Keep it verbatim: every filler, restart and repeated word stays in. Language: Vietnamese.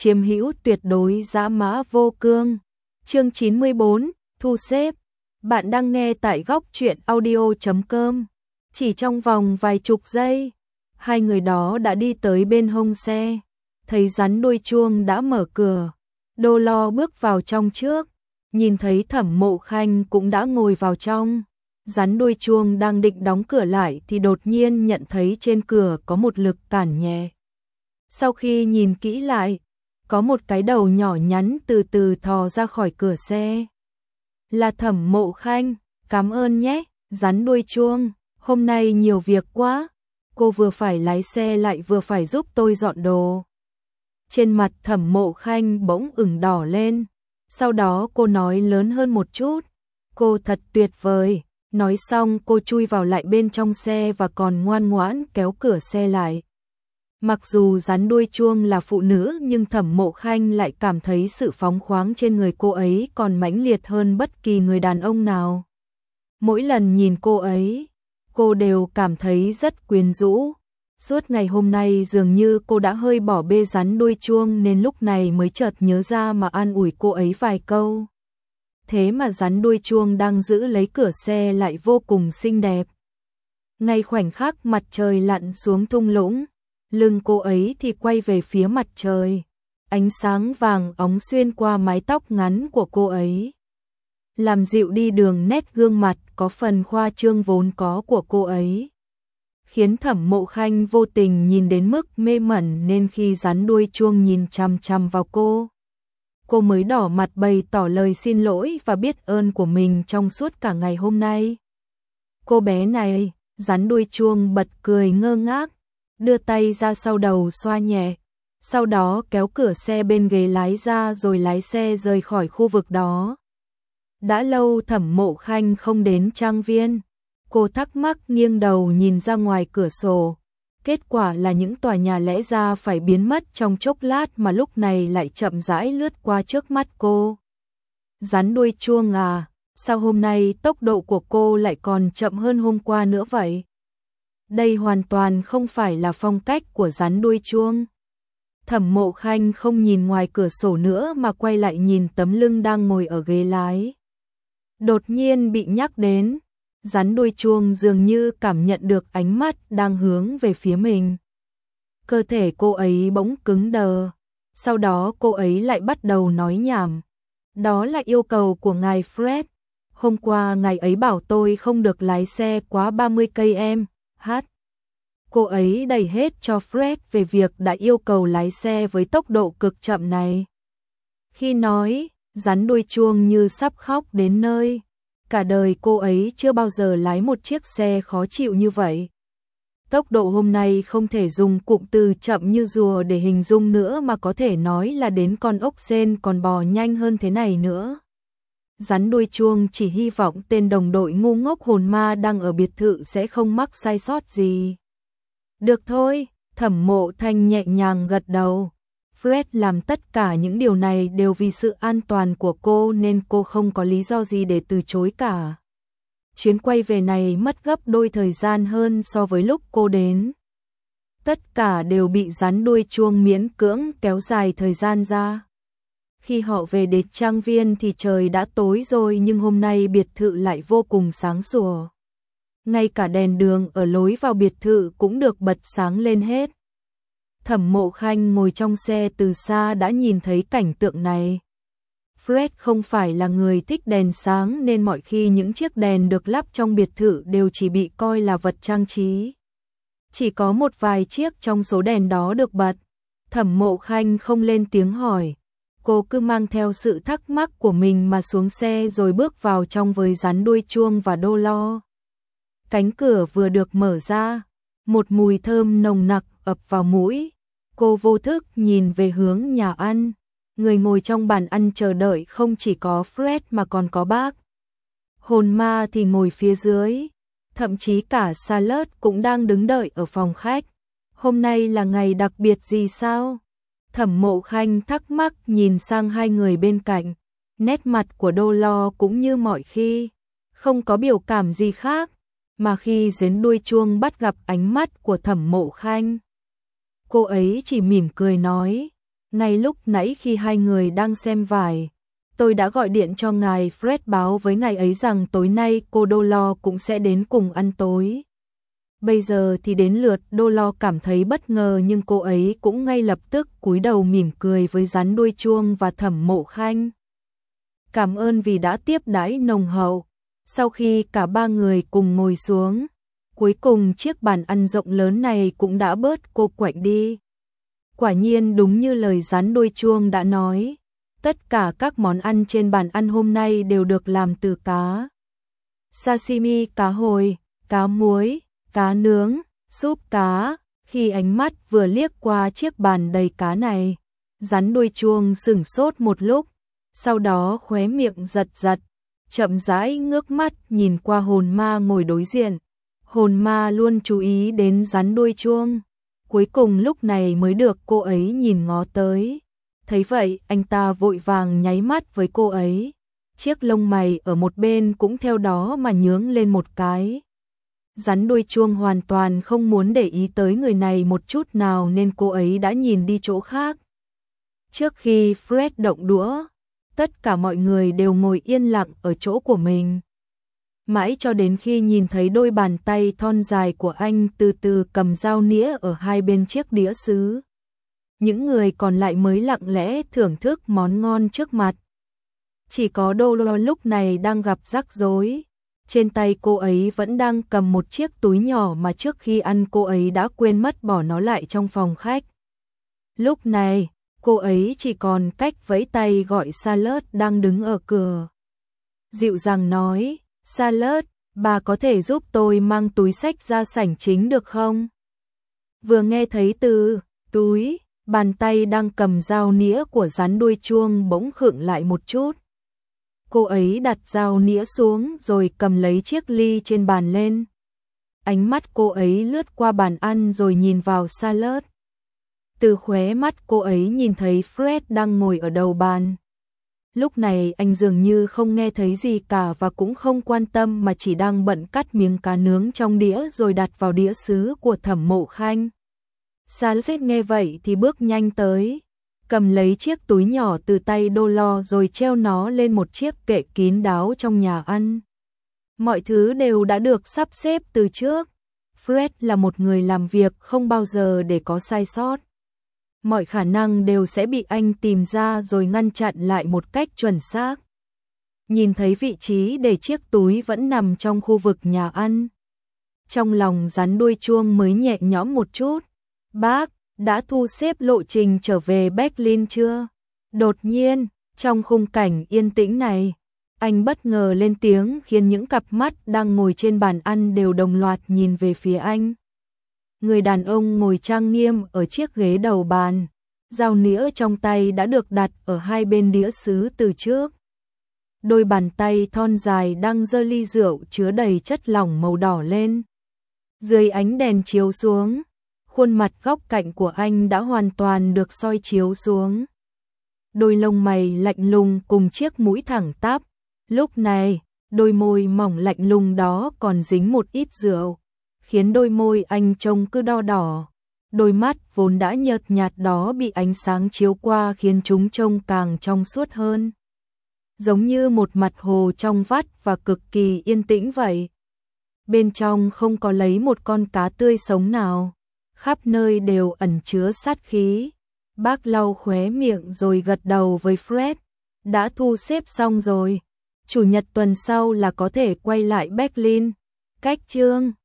chiếm hữu tuyệt đối dã mã vô cương. Chương chín mươi bốn, thu xếp. Bạn đang nghe tại góc truyện audio chấm com. Chỉ trong vòng vài chục giây, hai người đó đã đi tới bên hông xe. Thấy rắn đuôi chuông đã mở cửa. Đô Lo bước vào trong trước, nhìn thấy Thẩm Mộ Khanh cũng đã ngồi vào trong. Rắn đuôi chuông đang định đóng cửa lại thì đột nhiên nhận thấy trên cửa có một lực cản nhẹ. Sau khi nhìn kỹ lại, có một cái đầu nhỏ nhắn từ từ thò ra khỏi cửa xe. Là Thẩm Mộ Khanh, cảm ơn nhé, rắn đuôi chuông, hôm nay nhiều việc quá, cô vừa phải lái xe lại vừa phải giúp tôi dọn đồ. Trên mặt Thẩm Mộ Khanh bỗng ửng đỏ lên, sau đó cô nói lớn hơn một chút, cô thật tuyệt vời. Nói xong cô chui vào lại bên trong xe và còn ngoan ngoãn kéo cửa xe lại. Mặc dù rắn đuôi chuông là phụ nữ nhưng Thẩm Mộ Khanh lại cảm thấy sự phóng khoáng trên người cô ấy còn mãnh liệt hơn bất kỳ người đàn ông nào. Mỗi lần nhìn cô ấy, cô đều cảm thấy rất quyến rũ. Suốt ngày hôm nay dường như cô đã hơi bỏ bê rắn đuôi chuông nên lúc này mới chợt nhớ ra mà an ủi cô ấy vài câu. Thế mà rắn đuôi chuông đang giữ lấy cửa xe lại vô cùng xinh đẹp. Ngay khoảnh khắc mặt trời lặn xuống thung lũng, lưng cô ấy thì quay về phía mặt trời. Ánh sáng vàng óng xuyên qua mái tóc ngắn của cô ấy, làm dịu đi đường nét gương mặt có phần khoa trương vốn có của cô ấy. Khiến Thẩm Mộ Khanh vô tình nhìn đến mức mê mẩn nên khi rắn đuôi chuông nhìn chằm chằm vào cô, cô mới đỏ mặt bày tỏ lời xin lỗi và biết ơn của mình trong suốt cả ngày hôm nay. Cô bé này, rắn đuôi chuông bật cười ngơ ngác, đưa tay ra sau đầu xoa nhẹ, sau đó kéo cửa xe bên ghế lái ra rồi lái xe rời khỏi khu vực đó. Đã lâu Thẩm Mộ Khanh không đến trang viên, cô thắc mắc nghiêng đầu nhìn ra ngoài cửa sổ. Kết quả là những tòa nhà lẽ ra phải biến mất trong chốc lát mà lúc này lại chậm rãi lướt qua trước mắt cô. Rắn đuôi chuông à, sao hôm nay tốc độ của cô lại còn chậm hơn hôm qua nữa vậy? Đây hoàn toàn không phải là phong cách của rắn đuôi chuông. Thẩm Mộ Khanh không nhìn ngoài cửa sổ nữa mà quay lại nhìn tấm lưng đang ngồi ở ghế lái. Đột nhiên bị nhắc đến, rắn đuôi chuông dường như cảm nhận được ánh mắt đang hướng về phía mình. Cơ thể cô ấy bỗng cứng đờ, sau đó cô ấy lại bắt đầu nói nhảm. Đó là yêu cầu của ngài Fred. Hôm qua ngài ấy bảo tôi không được lái xe quá ba mươi cây em. Hát. Cô ấy đẩy hết cho Fred về việc đã yêu cầu lái xe với tốc độ cực chậm này. Khi nói, rắn đuôi chuông như sắp khóc đến nơi. Cả đời cô ấy chưa bao giờ lái một chiếc xe khó chịu như vậy. Tốc độ hôm nay không thể dùng cụm từ chậm như rùa để hình dung nữa mà có thể nói là đến con ốc sên còn bò nhanh hơn thế này nữa. Rắn đuôi chuông chỉ hy vọng tên đồng đội ngu ngốc hồn ma đang ở biệt thự sẽ không mắc sai sót gì. Được thôi, Thẩm Mộ Thanh nhẹ nhàng gật đầu. Fred làm tất cả những điều này đều vì sự an toàn của cô nên cô không có lý do gì để từ chối cả. Chuyến quay về này mất gấp đôi thời gian hơn so với lúc cô đến. Tất cả đều bị rắn đuôi chuông miễn cưỡng kéo dài thời gian ra. Khi họ về đến trang viên thì trời đã tối rồi nhưng hôm nay biệt thự lại vô cùng sáng sủa. Ngay cả đèn đường ở lối vào biệt thự cũng được bật sáng lên hết. Thẩm Mộ Khanh ngồi trong xe từ xa đã nhìn thấy cảnh tượng này. Fred không phải là người thích đèn sáng nên mọi khi những chiếc đèn được lắp trong biệt thự đều chỉ bị coi là vật trang trí. Chỉ có một vài chiếc trong số đèn đó được bật. Thẩm Mộ Khanh không lên tiếng hỏi. Cô cứ mang theo sự thắc mắc của mình mà xuống xe rồi bước vào trong với rắn đuôi chuông và Đô Lo. Cánh cửa vừa được mở ra, một mùi thơm nồng nặc ập vào mũi. Cô vô thức nhìn về hướng nhà ăn. Người ngồi trong bàn ăn chờ đợi không chỉ có Fred mà còn có bác hồn ma thì ngồi phía dưới. Thậm chí cả Salad cũng đang đứng đợi ở phòng khách. Hôm nay là ngày đặc biệt gì sao? Thẩm Mộ Khanh thắc mắc nhìn sang hai người bên cạnh. Nét mặt của Đô Lo cũng như mọi khi, không có biểu cảm gì khác. Mà khi rắn đuôi chuông bắt gặp ánh mắt của Thẩm Mộ Khanh, cô ấy chỉ mỉm cười nói, Ngay lúc nãy khi hai người đang xem vải, tôi đã gọi điện cho ngài Fred báo với ngài ấy rằng tối nay cô Dolores cũng sẽ đến cùng ăn tối. Bây giờ thì đến lượt Dolores cảm thấy bất ngờ, nhưng cô ấy cũng ngay lập tức cúi đầu mỉm cười với Rắn Đuôi Chuông và Thẩm Mộ Khanh. Cảm ơn vì đã tiếp đãi nồng hậu. Sau khi cả ba người cùng ngồi xuống, cuối cùng chiếc bàn ăn rộng lớn này cũng đã bớt cô quạnh đi. Quả nhiên đúng như lời Rắn Đuôi Chuông đã nói, tất cả các món ăn trên bàn ăn hôm nay đều được làm từ cá. Sashimi cá hồi, cá muối, cá nướng, súp cá. Khi ánh mắt vừa liếc qua chiếc bàn đầy cá này, Rắn Đuôi Chuông sửng sốt một lúc, sau đó khóe miệng giật giật, chậm rãi ngước mắt nhìn qua hồn ma ngồi đối diện. Hồn ma luôn chú ý đến Rắn Đuôi Chuông, cuối cùng lúc này mới được cô ấy nhìn ngó tới. Thấy vậy, anh ta vội vàng nháy mắt với cô ấy. Chiếc lông mày ở một bên cũng theo đó mà nhướng lên một cái. Rắn Đuôi Chuông hoàn toàn không muốn để ý tới người này một chút nào nên cô ấy đã nhìn đi chỗ khác. Trước khi Fred động đũa, tất cả mọi người đều ngồi yên lặng ở chỗ của mình. Mãi cho đến khi nhìn thấy đôi bàn tay thon dài của anh từ từ cầm dao nĩa ở hai bên chiếc đĩa sứ, những người còn lại mới lặng lẽ thưởng thức món ngon trước mặt. Chỉ có Dolores lúc này đang gặp rắc rối. Trên tay cô ấy vẫn đang cầm một chiếc túi nhỏ mà trước khi ăn cô ấy đã quên mất bỏ nó lại trong phòng khách. Lúc này, cô ấy chỉ còn cách vẫy tay gọi Salad đang đứng ở cửa. Dịu dàng nói, Salad, bà có thể giúp tôi mang túi xách ra sảnh chính được không? Vừa nghe thấy từ túi, bàn tay đang cầm dao nĩa của Rắn Đuôi Chuông bỗng khựng lại một chút. Cô ấy đặt dao nĩa xuống rồi cầm lấy chiếc ly trên bàn lên. Ánh mắt cô ấy lướt qua bàn ăn rồi nhìn vào Salad. Từ khóe mắt cô ấy nhìn thấy Fred đang ngồi ở đầu bàn. Lúc này anh dường như không nghe thấy gì cả và cũng không quan tâm mà chỉ đang bận cắt miếng cá nướng trong đĩa rồi đặt vào đĩa sứ của Thẩm Mộ Khanh. Salad nghe vậy thì bước nhanh tới, cầm lấy chiếc túi nhỏ từ tay Dolores rồi treo nó lên một chiếc kệ kín đáo trong nhà ăn. Mọi thứ đều đã được sắp xếp từ trước. Fred là một người làm việc không bao giờ để có sai sót. Mọi khả năng đều sẽ bị anh tìm ra rồi ngăn chặn lại một cách chuẩn xác. Nhìn thấy vị trí để chiếc túi vẫn nằm trong khu vực nhà ăn, trong lòng Rắn Đuôi Chuông mới nhẹ nhõm một chút. Bác, đã thu xếp lộ trình trở về Berlin chưa? Đột nhiên, trong khung cảnh yên tĩnh này, anh bất ngờ lên tiếng khiến những cặp mắt đang ngồi trên bàn ăn đều đồng loạt nhìn về phía anh. Người đàn ông ngồi trang nghiêm ở chiếc ghế đầu bàn, dao nĩa trong tay đã được đặt ở hai bên đĩa sứ từ trước. Đôi bàn tay thon dài đang giơ ly rượu chứa đầy chất lỏng màu đỏ lên. Dưới ánh đèn chiếu xuống, khuôn mặt góc cạnh của anh đã hoàn toàn được soi chiếu xuống. Đôi lông mày lạnh lùng cùng chiếc mũi thẳng tắp. Lúc này, đôi môi mỏng lạnh lùng đó còn dính một ít rượu, khiến đôi môi anh trông cứ đo đỏ. Đôi mắt vốn đã nhợt nhạt đó bị ánh sáng chiếu qua khiến chúng trông càng trong suốt hơn. Giống như một mặt hồ trong vắt và cực kỳ yên tĩnh vậy. Bên trong không có lấy một con cá tươi sống nào. Khắp nơi đều ẩn chứa sát khí. Bác lau khóe miệng rồi gật đầu với Fred. Đã thu xếp xong rồi. Chủ nhật tuần sau là có thể quay lại Berlin. Cách chương